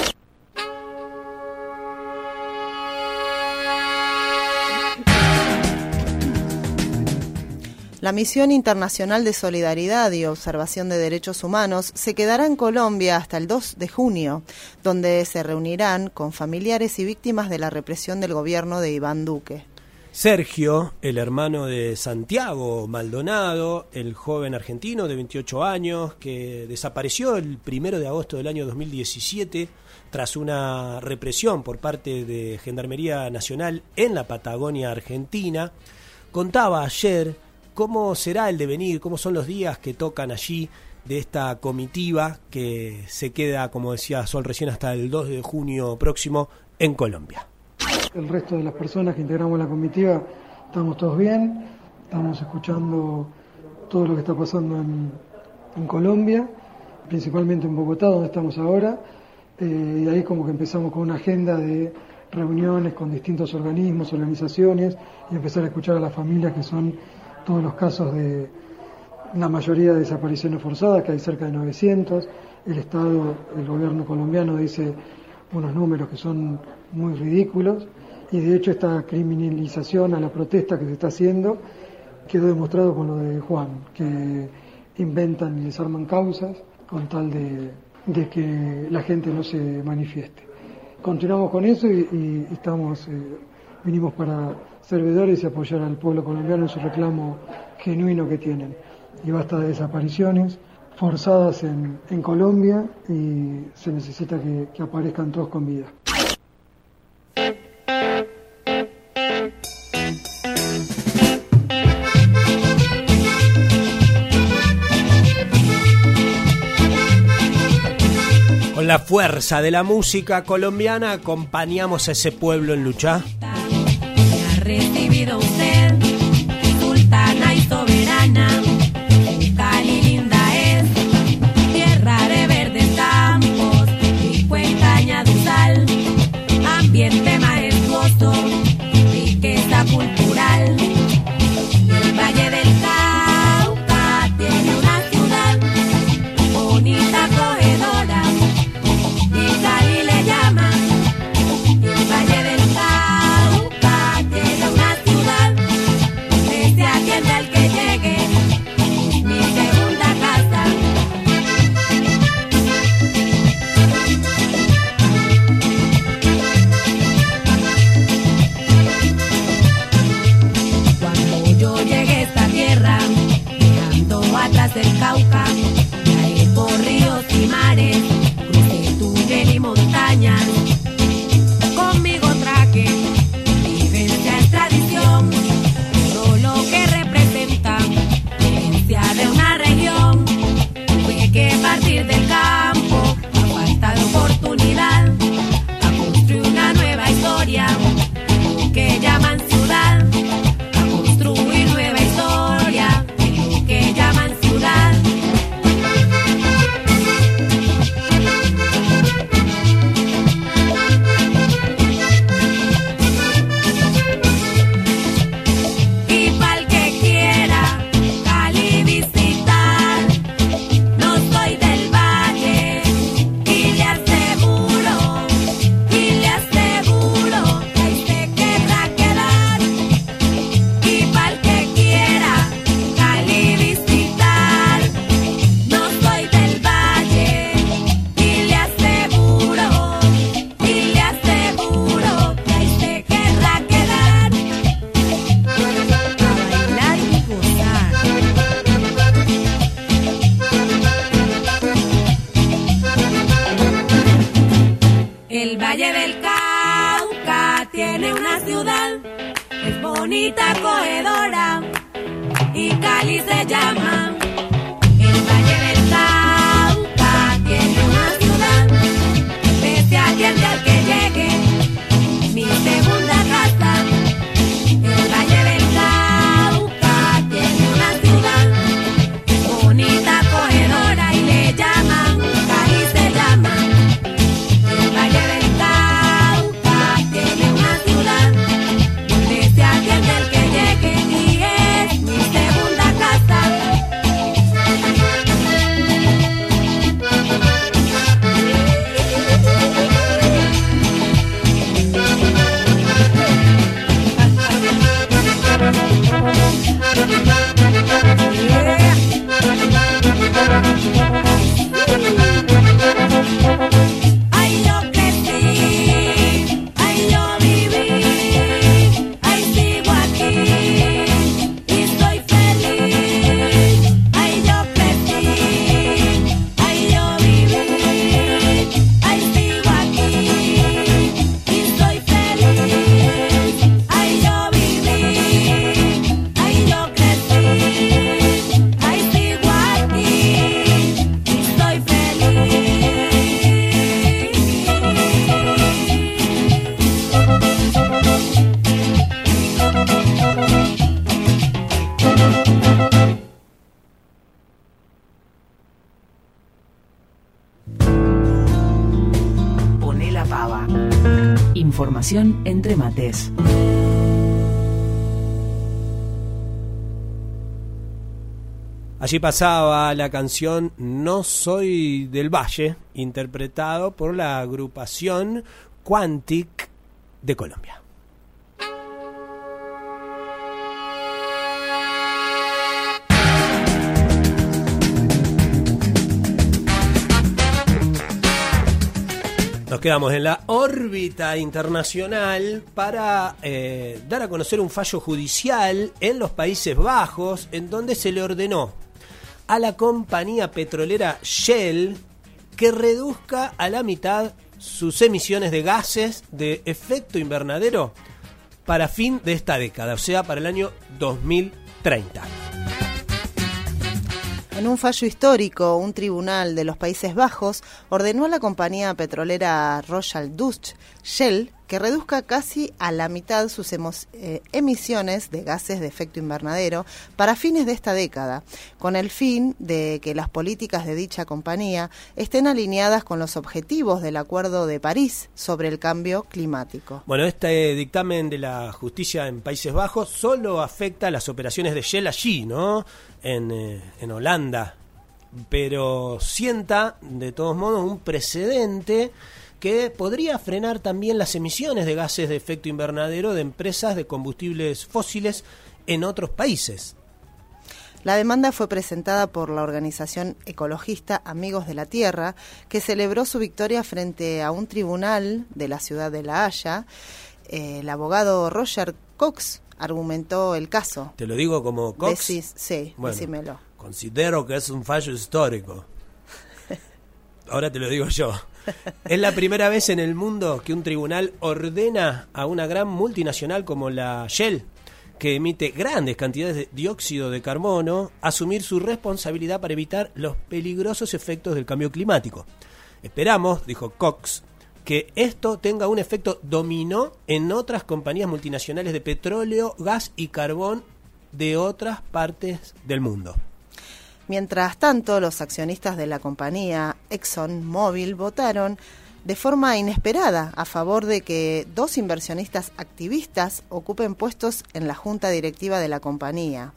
La Misión Internacional de Solidaridad y Observación de Derechos Humanos se quedará en Colombia hasta el dos de junio, donde se reunirán con familiares y víctimas de la represión del gobierno de Iván Duque. Sergio, el hermano de Santiago Maldonado, el joven argentino de veintiocho años que desapareció el primero de agosto del año dos mil diecisiete tras una represión por parte de Gendarmería Nacional en la Patagonia Argentina, contaba ayer cómo será el devenir, cómo son los días que tocan allí de esta comitiva que se queda, como decía Sol recién, hasta el dos de junio próximo en Colombia. El resto de las personas que integramos la comitiva estamos todos bien, estamos escuchando todo lo que está pasando en, en Colombia, principalmente en Bogotá, donde estamos ahora, eh, y ahí como que empezamos con una agenda de reuniones con distintos organismos, organizaciones, y empezar a escuchar a las familias, que son todos los casos de la mayoría de desapariciones forzadas, que hay cerca de novecientos. El Estado, el gobierno colombiano dice unos números que son muy ridículos, y de hecho esta criminalización a la protesta que se está haciendo quedó demostrado con lo de Juan, que inventan y desarman causas con tal de, de que la gente no se manifieste. Continuamos con eso y, y estamos, eh, vinimos para servidores y apoyar al pueblo colombiano en su reclamo genuino que tienen. Y basta de desapariciones forzadas en, en Colombia, y se necesita que, que aparezcan todos con vida. Con la fuerza de la música colombiana acompañamos a ese pueblo en lucha. Me ha recibido usted, sultana y soberana. Cali linda es, tierra de verdes campos, rico en caña de sal, ambiente majestuoso, riqueza cultural. El Valle del Cauca tiene una ciudad bonita, acogedora, y Cali le llaman. El Valle del Cauca tiene una ciudad donde se atiende al que llegue, mi segunda casa. Cuando yo llegué a esta tierra, dejando atrás el Cauca, viajé por ríos y mares, crucé túnel y montañas. Conmigo traje vivencia, es tradición, todo lo que representa herencia de una región. Tuve que partir del campo, a falta de oportunidad, a construir una nueva historia, lo que llaman ciudad. A construir nueva historia, lo que llaman ciudad. Y pa'l que quiera Cali visitar, no soy del valle, y le aseguro, y le aseguro que ahí se querrá quedar. Y pa'l que quiera Cali visitar, no soy del valle, y le aseguro, y le aseguro que ahí se querrá quedar. A bailar y gozar. El Valle del Cauca tiene una ciudad, es bonita, acogedora, y Cali se llama. El Valle del Cauca tiene una ciudad donde se atiende al que llegue, mi segunda casa. El Valle del Cauca tiene una ciudad bonita, acogedora, y le llaman, Cali se llama. El Valle del Cauca tiene una ciudad donde se atiende al que llegue, y es mi segunda casa. Ay, yo crecí, ay, yo viví, ay, sigo aquí y soy feliz. Ay, yo crecí, ay, yo viví, ay, sigo aquí y soy feliz. Ay, yo viví, ay, yo crecí, ay, sigo aquí y soy feliz. Poné la pava. Información entre mates. Allí pasaba la canción No Soy del Valle, interpretado por la agrupación Quantic de Colombia. Nos quedamos en la órbita internacional para eh, dar a conocer un fallo judicial en los Países Bajos, en donde se le ordenó a la compañía petrolera Shell que reduzca a la mitad sus emisiones de gases de efecto invernadero para fin de esta década, o sea, para el año dos mil treinta. En un fallo histórico, un tribunal de los Países Bajos ordenó a la compañía petrolera Royal Dutch Shell que reduzca casi a la mitad sus emos, eh, emisiones de gases de efecto invernadero para fines de esta década, con el fin de que las políticas de dicha compañía estén alineadas con los objetivos del Acuerdo de París sobre el cambio climático. Bueno, este dictamen de la justicia en Países Bajos solo afecta a las operaciones de Shell allí, ¿no? En, eh, en Holanda, pero sienta de todos modos un precedente que podría frenar también las emisiones de gases de efecto invernadero de empresas de combustibles fósiles en otros países. La demanda fue presentada por la organización ecologista Amigos de la Tierra, que celebró su victoria frente a un tribunal de la ciudad de La Haya. Eh, el abogado Roger Cox argumentó el caso. ¿Te lo digo como Cox? Decís, sí, bueno, decímelo. Considero que es un fallo histórico. Ahora te lo digo yo. Es la primera vez en el mundo que un tribunal ordena a una gran multinacional como la Shell, que emite grandes cantidades de dióxido de carbono, asumir su responsabilidad para evitar los peligrosos efectos del cambio climático. Esperamos, dijo Cox, que esto tenga un efecto dominó en otras compañías multinacionales de petróleo, gas y carbón de otras partes del mundo. Mientras tanto, los accionistas de la compañía ExxonMobil votaron de forma inesperada a favor de que dos inversionistas activistas ocupen puestos en la junta directiva de la compañía.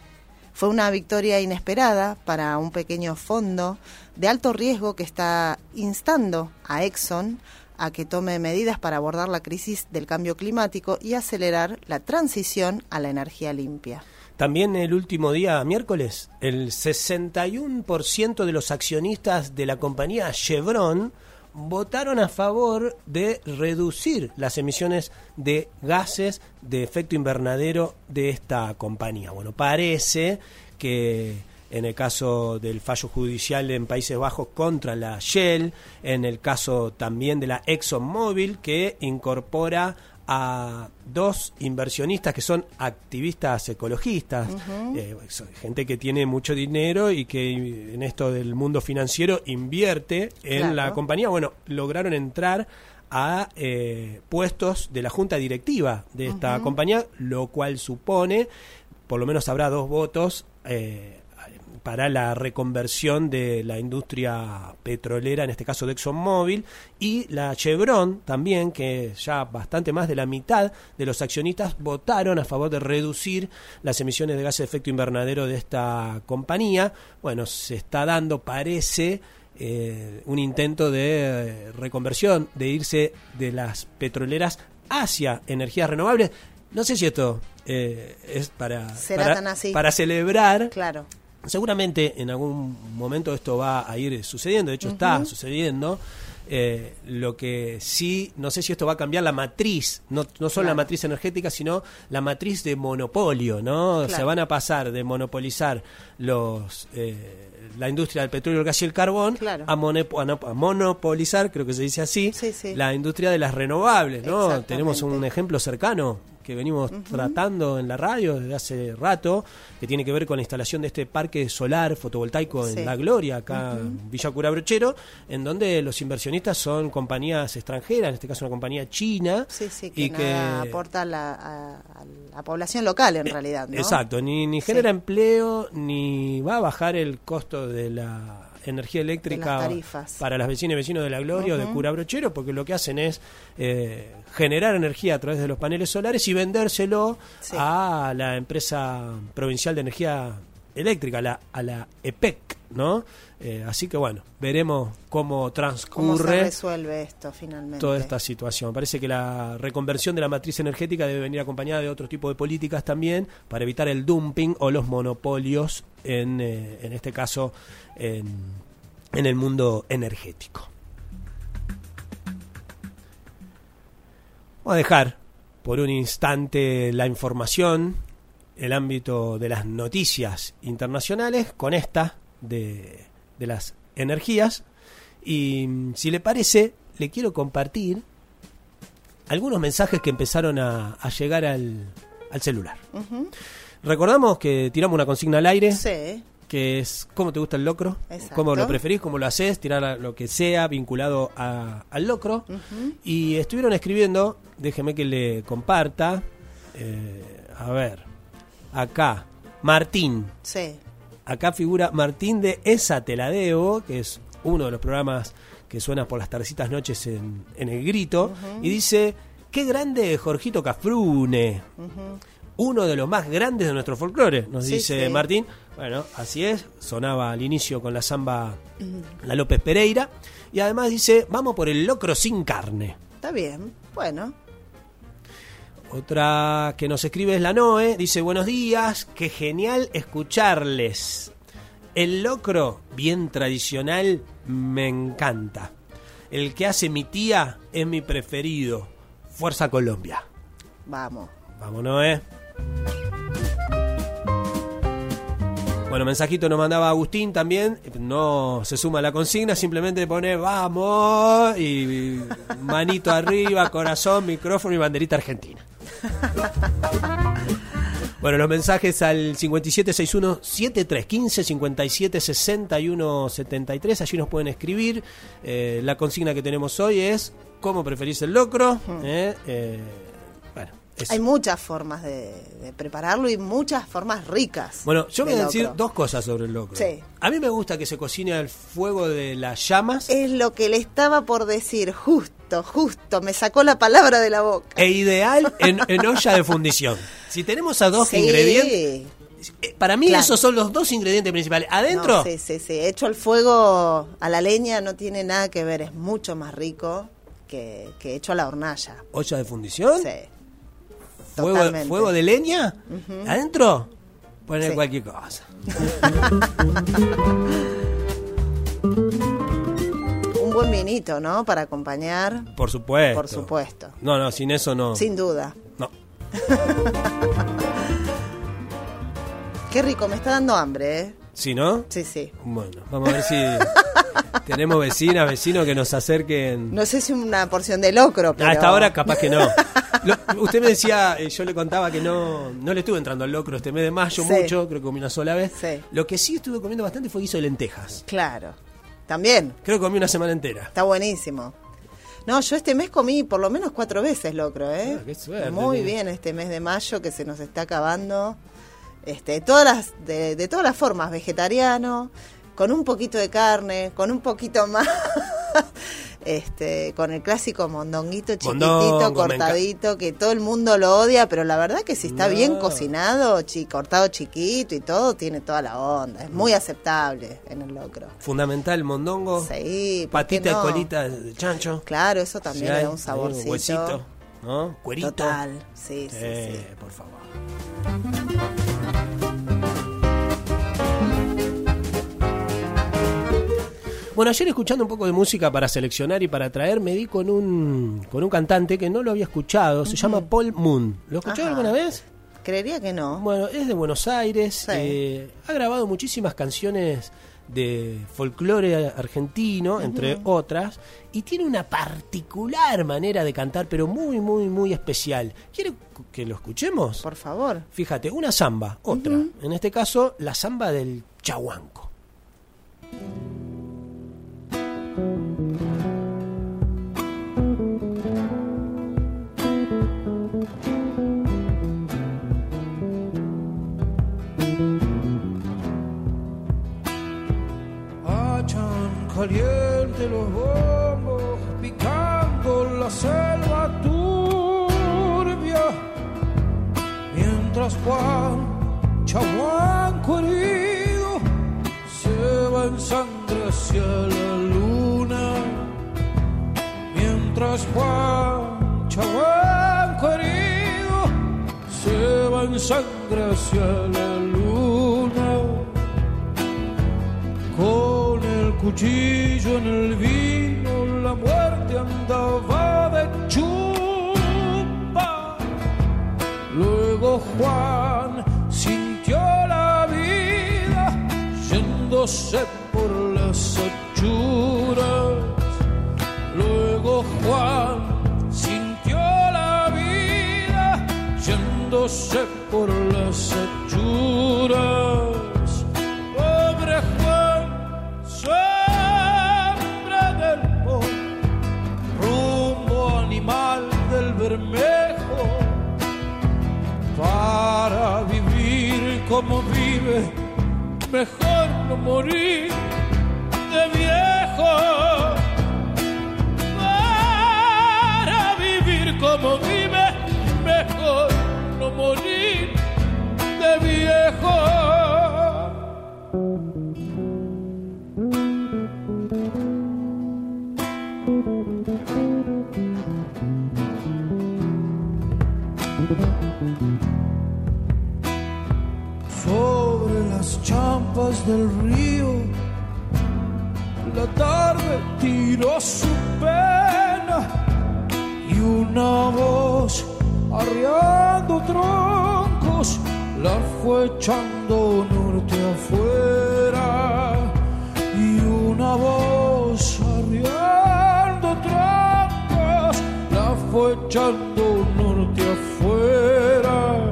Fue una victoria inesperada para un pequeño fondo de alto riesgo que está instando a Exxon a que tome medidas para abordar la crisis del cambio climático y acelerar la transición a la energía limpia. También el último día, miércoles, el sesenta y uno por ciento de los accionistas de la compañía Chevron votaron a favor de reducir las emisiones de gases de efecto invernadero de esta compañía. Bueno, parece que en el caso del fallo judicial en Países Bajos contra la Shell, en el caso también de la ExxonMobil, que incorpora a dos inversionistas que son activistas ecologistas, uh-huh. eh, gente que tiene mucho dinero y que en esto del mundo financiero invierte en claro. la compañía. Bueno, lograron entrar a eh, puestos de la junta directiva de esta uh-huh. compañía, lo cual supone, por lo menos habrá dos votos eh, para la reconversión de la industria petrolera, en este caso de ExxonMobil, y la Chevron también, que ya bastante más de la mitad de los accionistas votaron a favor de reducir las emisiones de gases de efecto invernadero de esta compañía. Bueno, se está dando, parece, eh, un intento de reconversión, de irse de las petroleras hacia energías renovables. No sé si esto eh, es para, ¿Será para, tan así? para celebrar. Claro. Seguramente en algún momento esto va a ir sucediendo, de hecho uh-huh. está sucediendo. Eh, lo que sí, no sé si esto va a cambiar la matriz, no, no solo claro. la matriz energética, sino la matriz de monopolio, ¿no? Claro. Se van a pasar de monopolizar los eh, la industria del petróleo, el gas y el carbón claro. a, monepo, a, no, a monopolizar, creo que se dice así, sí, sí. la industria de las renovables, ¿no? Tenemos un ejemplo cercano que venimos uh-huh. tratando en la radio desde hace rato, que tiene que ver con la instalación de este parque solar fotovoltaico sí. en La Gloria, acá uh-huh. en Villa Cura Brochero, en donde los inversionistas son compañías extranjeras, en este caso una compañía china. Sí, sí, que, y que aporta a la, a, a la población local en realidad, ¿no? Exacto, ni, ni genera sí. empleo, ni va a bajar el costo de la energía eléctrica para las vecinas y vecinos de La Gloria uh-huh. o de Cura Brochero, porque lo que hacen es eh, generar energía a través de los paneles solares y vendérselo sí. a la empresa provincial de energía eléctrica, a la, a la E P E C, ¿no? Eh, así que bueno, veremos cómo transcurre ¿Cómo se resuelve esto finalmente? Toda esta situación. Parece que la reconversión de la matriz energética debe venir acompañada de otro tipo de políticas también para evitar el dumping o los monopolios en, eh, en este caso en, en el mundo energético. Vamos a dejar por un instante la información, el ámbito de las noticias internacionales con esta de, de las energías, y si le parece le quiero compartir algunos mensajes que empezaron a, a llegar al, al celular. Uh-huh. Recordamos que tiramos una consigna al aire sí. que es ¿cómo te gusta el locro? Exacto. ¿Cómo lo preferís? ¿Cómo lo haces? Tirar lo que sea vinculado a, al locro. Ujú. Y estuvieron escribiendo, déjeme que le comparta. Eh, a ver, acá, Martín. Sí. Acá figura Martín de Esa Te La Debo, que es uno de los programas que suena por las tardecitas noches en, en El Grito. Ujú. Y dice, qué grande Jorgito Cafrune. Ujú. Uno de los más grandes de nuestro folclore, nos Sí, dice sí. Martín. Bueno, así es, sonaba al inicio con la samba La López Pereira. Y además dice, vamos por el locro sin carne. Está bien, bueno. Otra que nos escribe es la Noe, dice, buenos días, qué genial escucharles. El locro, bien tradicional, me encanta. El que hace mi tía es mi preferido. Fuerza Colombia. Vamos. Vamos, Noe. Bueno, mensajito nos mandaba Agustín también. No se suma a la consigna, simplemente pone vamos y manito arriba, corazón, micrófono y banderita argentina. Bueno, los mensajes al cincuenta y siete sesenta y uno setenta y tres quince, cincuenta y siete sesenta y uno setenta y tres. Allí nos pueden escribir. Eh, la consigna que tenemos hoy es ¿cómo preferís el locro? Eh, eh, bueno. Eso. Hay muchas formas de, de prepararlo y muchas formas ricas. Bueno, yo voy a decir locro. dos cosas sobre el locro. Sí. A mí me gusta que se cocine al fuego de las llamas. Es lo que le estaba por decir, justo, justo, me sacó la palabra de la boca. E ideal en, en olla de fundición. Si tenemos a dos Sí. ingredientes, para mí Claro. esos son los dos ingredientes principales. Adentro, No, sí, sí, sí. Hecho al fuego a la leña no tiene nada que ver, es mucho más rico que, que hecho a la hornalla. olla de fundición, Sí. fuego, Totalmente. fuego de leña, Ujú. adentro, poner Sí. cualquier cosa. Un buen vinito, ¿no? Para acompañar, Por supuesto. por supuesto. No, no, sin eso no. Sin duda. No. Qué rico, me está dando hambre, ¿eh? ¿Sí, no? Sí, sí. Bueno, vamos a ver si tenemos vecinas, vecinos que nos acerquen. No sé si una porción de locro, pero... A esta hora capaz que no. Lo- usted me decía, eh, yo le contaba que no no le estuve entrando al locro este mes de mayo Sí. mucho, creo que comí una sola vez. Sí. Lo que sí estuve comiendo bastante fue guiso de lentejas. Claro. También. Creo que comí una semana entera. Está buenísimo. No, yo este mes comí por lo menos cuatro veces locro, ¿eh? Ah, qué suerte, Muy tío. bien este mes de mayo que se nos está acabando. Este, todas las, de, de todas las formas, vegetariano, con un poquito de carne, con un poquito más, este, con el clásico mondonguito chiquitito, Mondongo, me cortadito, que todo el mundo lo odia, pero la verdad que si está No. bien cocinado, chi, cortado chiquito y todo, tiene toda la onda. Es muy aceptable en el locro. Fundamental, mondongo. Sí, ¿por qué Patita no? de colita de chancho. Claro, eso también Si le hay, da un hay saborcito. huesito, ¿no? Cuerito. Total, sí, sí, Eh, sí. por favor. Bueno, ayer escuchando un poco de música para seleccionar y para traer, me di con un con un cantante que no lo había escuchado, se llama Paul Moon. ¿Lo escuchó Ajá. alguna vez? Creería que no. Bueno, es de Buenos Aires, Sí. eh, ha grabado muchísimas canciones de folclore argentino, entre otras, y tiene una particular manera de cantar, pero muy, muy, muy especial. ¿Quiere que lo escuchemos? Por favor. Fíjate, una samba, otra. En este caso, la samba del chahuanco. Hachan caliente los bombos, picando la selva turbia, mientras Juan, chahuanco herido, se va en sangre hacia la luna, mientras Juan, chahuanco herido, se va en sangre hacia la luna. Con el cuchillo en el vino, la muerte andaba de chupa. Luego Juan sintió la vida yéndose por las achuras. Luego Juan sintió la vida yéndose por las achuras. Oh, como vive, mejor no morir de viejo. Para vivir como vive, mejor no morir de viejo. Sobre las champas del río, la tarde tiró su pena y una voz arriando troncos la fue echando norte afuera. Y una voz arriando troncos la fue echando norte afuera.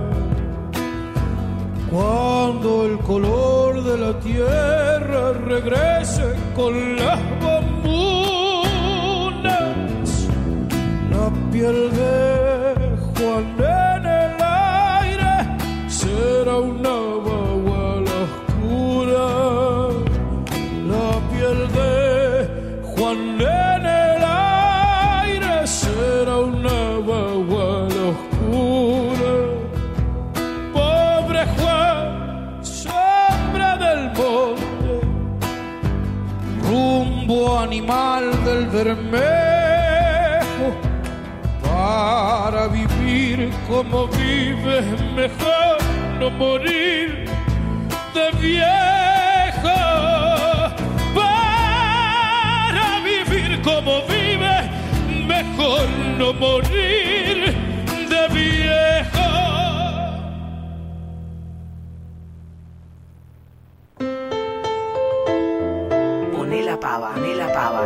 Cuando el color de la tierra regrese con las bombunas, la piel de Juan en el aire será una baguala oscura. La piel de Juan en el aire será una baguala oscura. Pobre Juan, sombra del monte, rumbo animal del Bermejo, para vivir como vives, mejor no morir de viejo. Para vivir como vives, mejor no morir de viejo. Poné la pava, poné la pava.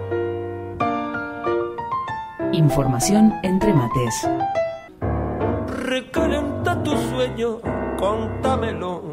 Información entre mates. Recalenta tu sueño, contámelo.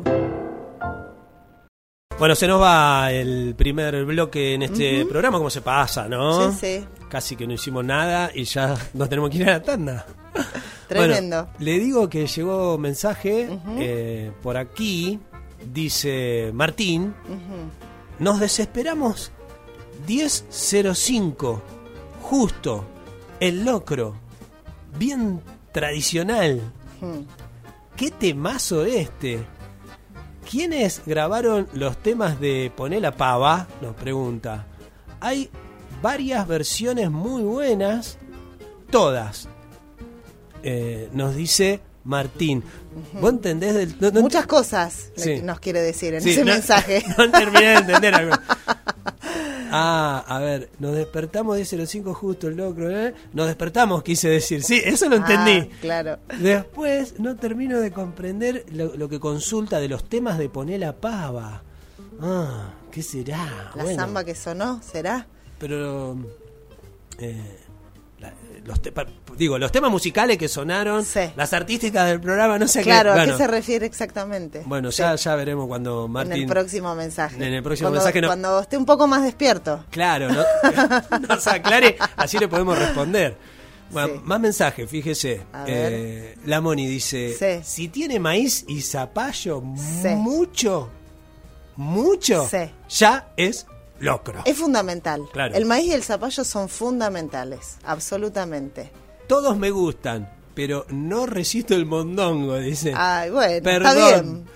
Bueno, se nos va el primer bloque en este uh-huh. programa, como se pasa, ¿no? Sí, sí. Casi que no hicimos nada y ya nos tenemos que ir a la tanda. Tremendo. Bueno, le digo que llegó mensaje uh-huh. eh, por aquí, dice Martín, uh-huh. nos desesperamos diez cero cinco, justo, el locro, bien tradicional. Uh-huh. ¿Qué temazo este? ¿Quiénes grabaron los temas de Poné la pava? Nos pregunta. Hay varias versiones muy buenas, todas. Eh, nos dice Martín. Uh-huh. ¿Vos entendés? Del, no, no Muchas ent- cosas sí. nos quiere decir en sí, ese no, mensaje. No, no terminé de entender algo. Ah, a ver, nos despertamos, dice los cinco justo, el locro, ¿eh? Nos despertamos, quise decir. Sí, eso lo entendí. Ah, claro. Después no termino de comprender lo, lo que consulta de los temas de Poné la pava. Ah, ¿qué será? La bueno, samba que sonó, ¿será? Pero... Eh, la, los te, digo, los temas musicales que sonaron, sí. Las artísticas del programa, no sé claro, qué. Claro, bueno, ¿a qué se refiere exactamente? Bueno, sí. ya, ya veremos cuando Martín... En el próximo mensaje. En el próximo cuando, mensaje no... Cuando esté un poco más despierto. Claro, no, nos aclare, así le podemos responder. Bueno, sí. Más mensajes, fíjese. Eh, la Moni dice, sí. Si tiene maíz y zapallo sí. mucho, mucho, sí. ya es locro. Es fundamental. Claro. El maíz y el zapallo son fundamentales, absolutamente. Todos me gustan, pero no resisto el mondongo, dice. Ay, bueno, perdón. Está bien.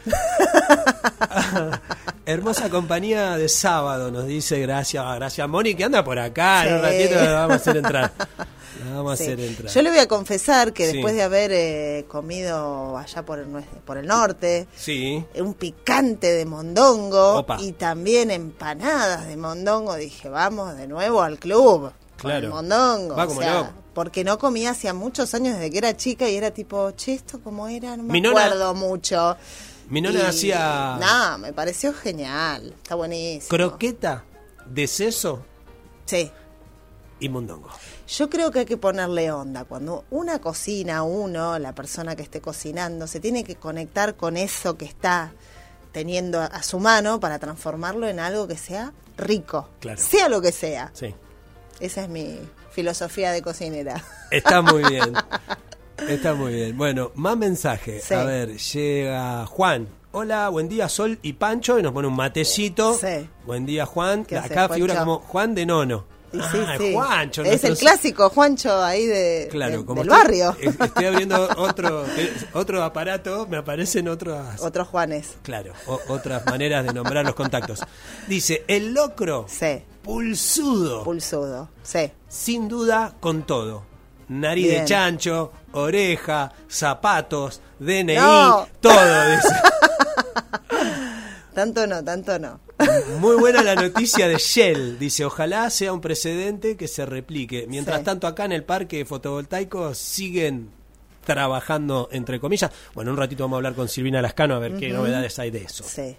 Hermosa compañía de sábado, nos dice, gracias, gracias Moni, que anda por acá, sí. En un ratito la vamos a hacer entrar. La vamos sí. a hacer entrar. Yo le voy a confesar que sí. después de haber eh, comido allá por el, por el norte, sí. un picante de mondongo Opa. Y también empanadas de mondongo, dije, vamos de nuevo al club. Claro. El mondongo. Va como o sea, loco. Porque no comía hacía muchos años desde que era chica y era tipo, che, ¿esto cómo era? No me Mi nona, acuerdo mucho. Mi nona y, hacía... No, me pareció genial. Está buenísimo. Croqueta de seso. Sí. Y mondongo. Yo creo que hay que ponerle onda. Cuando una cocina, uno, la persona que esté cocinando, se tiene que conectar con eso que está teniendo a su mano para transformarlo en algo que sea rico. Claro. Sea lo que sea. Sí. Esa es mi filosofía de cocinera. Está muy bien. Está muy bien. Bueno, más mensajes. Sí. A ver, llega Juan. Hola, buen día Sol y Pancho, y nos pone un matecito. Sí. Buen día Juan, ¿Qué haces, acá figura Juancho? como Juan de Nono. Y ah, sí, sí. Juancho. Es el nuestros- clásico Juancho ahí de, Claro, de- como del estoy- barrio. eh, Estoy abriendo otro eh, otro aparato, me aparecen otras Otros Juanes. Claro, o- otras maneras de nombrar los contactos. Dice, el locro, Sí. pulsudo, Pulsudo. Sí. sin duda con todo. Nariz Bien. de chancho, oreja, zapatos, D N I, No. todo. Dice. Tanto no, tanto no. Muy buena la noticia de Shell. Dice, ojalá sea un precedente que se replique. Mientras Sí. tanto, acá en el parque fotovoltaico siguen trabajando, entre comillas. Bueno, un ratito vamos a hablar con Silvina Lascano a ver qué Ujú. novedades hay de eso. Sí.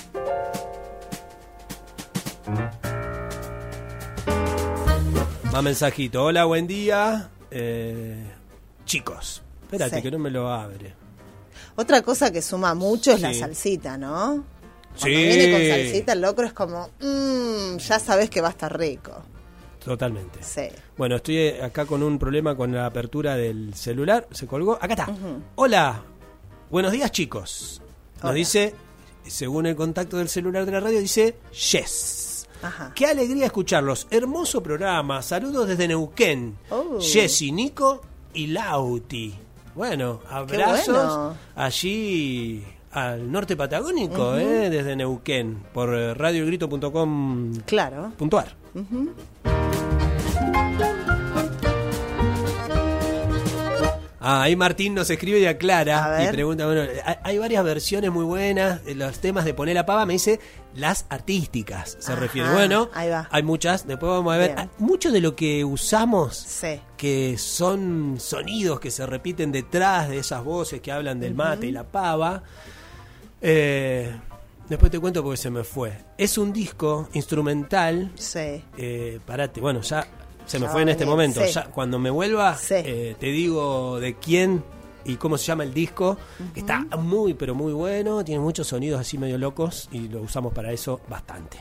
Más mensajito. Hola, buen día. Eh, chicos, espérate Sí. que no me lo abre. Otra cosa que suma mucho es la Sí. salsita, ¿no? Cuando Sí. viene con salsita, el locro es como, mmm, ya sabes que va a estar rico. Totalmente. Sí. Bueno, estoy acá con un problema con la apertura del celular. Se colgó. Acá está. Ujú. Hola. Buenos días, chicos. Nos Hola. dice, según el contacto del celular de la radio, dice Yes. Ajá. Qué alegría escucharlos. Hermoso programa. Saludos desde Neuquén. Oh. Jessy, Nico y Lauti. Bueno, abrazos bueno. allí al norte patagónico, Ujú. eh, desde Neuquén, por eh, radio el grito punto com Claro. punto ar. Ujú. Ah, ahí Martín nos escribe y A aclara y ver. pregunta, bueno, hay, hay varias versiones muy buenas, eh, los temas de Poner la Pava, me dice las artísticas, se Ajá, refiere. Bueno, ahí va. hay muchas, después vamos a ver, Bien. ah, mucho de lo que usamos, Sí. que son sonidos que se repiten detrás de esas voces que hablan del mate y la pava, eh, después te cuento porque se me fue. Es un disco instrumental, Sí. eh, parate, bueno, ya se me Ya fue en va este bien, momento. sí. Ya, cuando me vuelva, Sí. eh, te digo de quién y cómo se llama el disco. Que está muy, pero muy bueno. Tiene muchos sonidos así medio locos y lo usamos para eso bastante.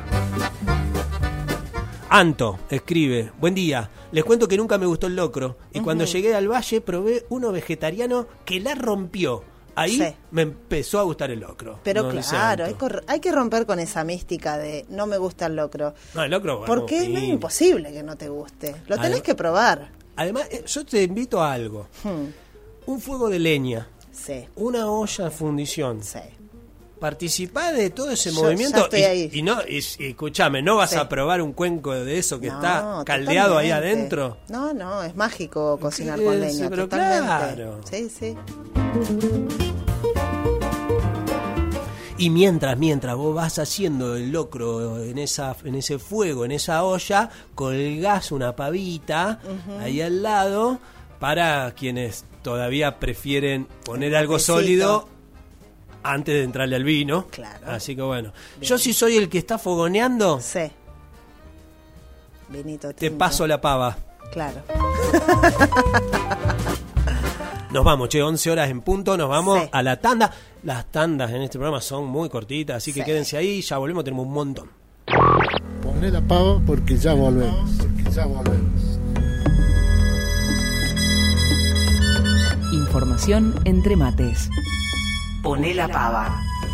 Anto escribe, buen día, les cuento que nunca me gustó el locro y cuando Ujú. llegué al valle probé uno vegetariano que la rompió. Ahí Sí. me empezó a gustar el locro. Pero nos dice claro, hay, Anto. cor- hay que romper con esa mística de no me gusta el locro. No, el locro, bueno, Porque sí. no es imposible que no te guste. Lo tenés Además- que probar. Además, eh, yo te invito a algo. Hmm. Un fuego de leña, Sí. una olla de fundición. Sí. Participá de todo ese Yo movimiento ya estoy y, ahí. y no y, y escúchame, no vas Sí. a probar un cuenco de eso que No, está caldeado ahí totalmente. adentro. No, no, es mágico cocinar Sí, con sí, leña, pero totalmente. claro. Sí, sí. Y mientras, mientras vos vas haciendo el locro en esa, en ese fuego, en esa olla, colgás una pavita Ujú. ahí al lado para quienes todavía prefieren poner algo matecito. sólido antes de entrarle al vino. Claro. Así que bueno, yo si soy el que está fogoneando, Sí. Vinito te tinto. paso la pava. Claro. Nos vamos, che, once horas en punto, nos vamos Sí. a la tanda. Las tandas en este programa son muy cortitas, así que Sí. quédense ahí, ya volvemos, tenemos un montón. Poné la pava porque ya volvemos. Porque ya volvemos. Información entre mates. Poné la pava.